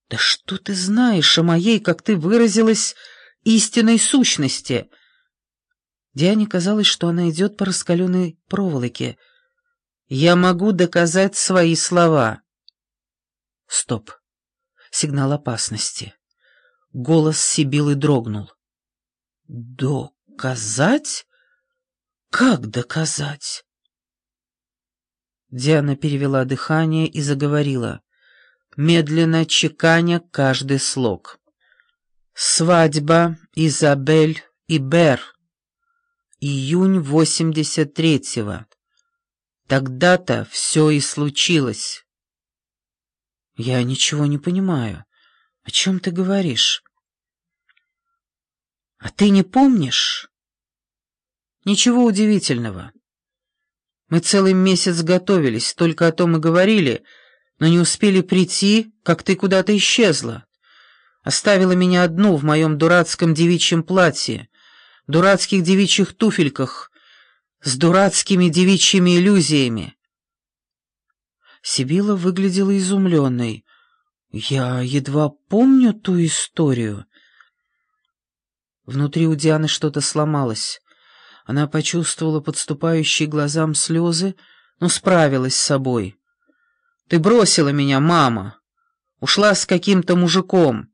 «Да что ты знаешь о моей, как ты выразилась, истинной сущности?» Диане казалось, что она идет по раскаленной проволоке. «Я могу доказать свои слова». Стоп. Сигнал опасности. Голос Сибилы дрогнул. «Доказать? Как доказать?» Диана перевела дыхание и заговорила, медленно чеканя каждый слог. «Свадьба Изабель и Бер. Июнь 83-го. Тогда-то все и случилось». «Я ничего не понимаю. О чем ты говоришь?» «А ты не помнишь?» «Ничего удивительного. Мы целый месяц готовились, только о том и говорили, но не успели прийти, как ты куда-то исчезла. Оставила меня одну в моем дурацком девичьем платье, дурацких девичьих туфельках, с дурацкими девичьими иллюзиями». Сибила выглядела изумленной. «Я едва помню ту историю». Внутри у Дианы что-то сломалось. Она почувствовала подступающие глазам слезы, но справилась с собой. «Ты бросила меня, мама. Ушла с каким-то мужиком».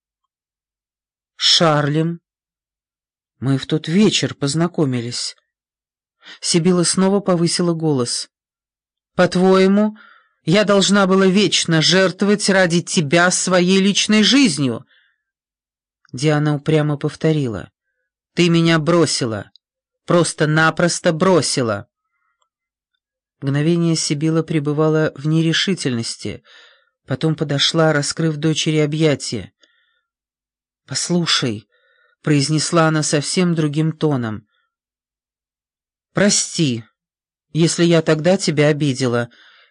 «Шарлем. Мы в тот вечер познакомились». Сибила снова повысила голос. «По-твоему, я должна была вечно жертвовать ради тебя своей личной жизнью?» Диана упрямо повторила. «Ты меня бросила. Просто-напросто бросила». Мгновение Сибила пребывала в нерешительности, потом подошла, раскрыв дочери объятия. «Послушай», — произнесла она совсем другим тоном. «Прости, если я тогда тебя обидела.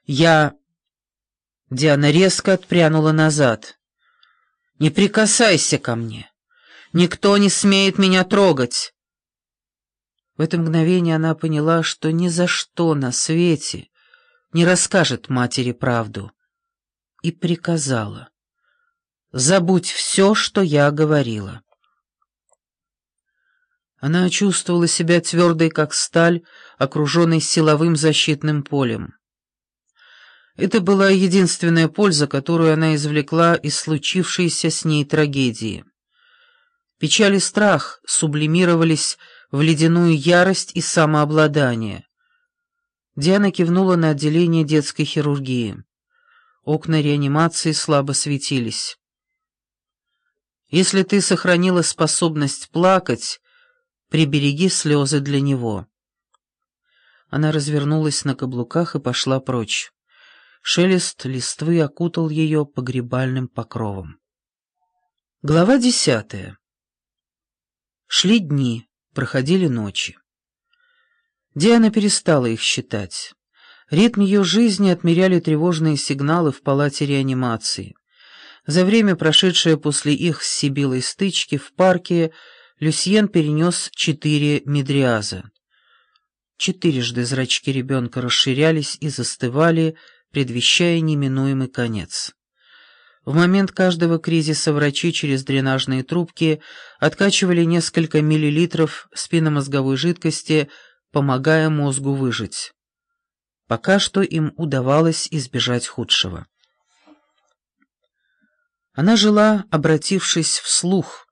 Диана резко отпрянула назад. «Не прикасайся ко мне. Никто не смеет меня трогать». В это мгновение она поняла, что ни за что на свете не расскажет матери правду, и приказала: «Забудь все, что я говорила». Она чувствовала себя твердой, как сталь, окруженной силовым защитным полем. Это была единственная польза, которую она извлекла из случившейся с ней трагедии. Печаль и страх сублимировались в ледяную ярость и самообладание. Диана кивнула на отделение детской хирургии. Окна реанимации слабо светились. «Если ты сохранила способность плакать, прибереги слезы для него». Она развернулась на каблуках и пошла прочь. Шелест листвы окутал ее погребальным покровом. Глава 10. Шли дни, проходили ночи. Диана перестала их считать. Ритм ее жизни отмеряли тревожные сигналы в палате реанимации. За время, прошедшее после их с Сибилой стычки в парке, Люсьен перенес 4 медриаза. 4-жды зрачки ребенка расширялись и застывали, предвещая неминуемый конец. В момент каждого кризиса врачи через дренажные трубки откачивали несколько миллилитров спинномозговой жидкости, помогая мозгу выжить. Пока что им удавалось избежать худшего. Она жила, обратившись вслух,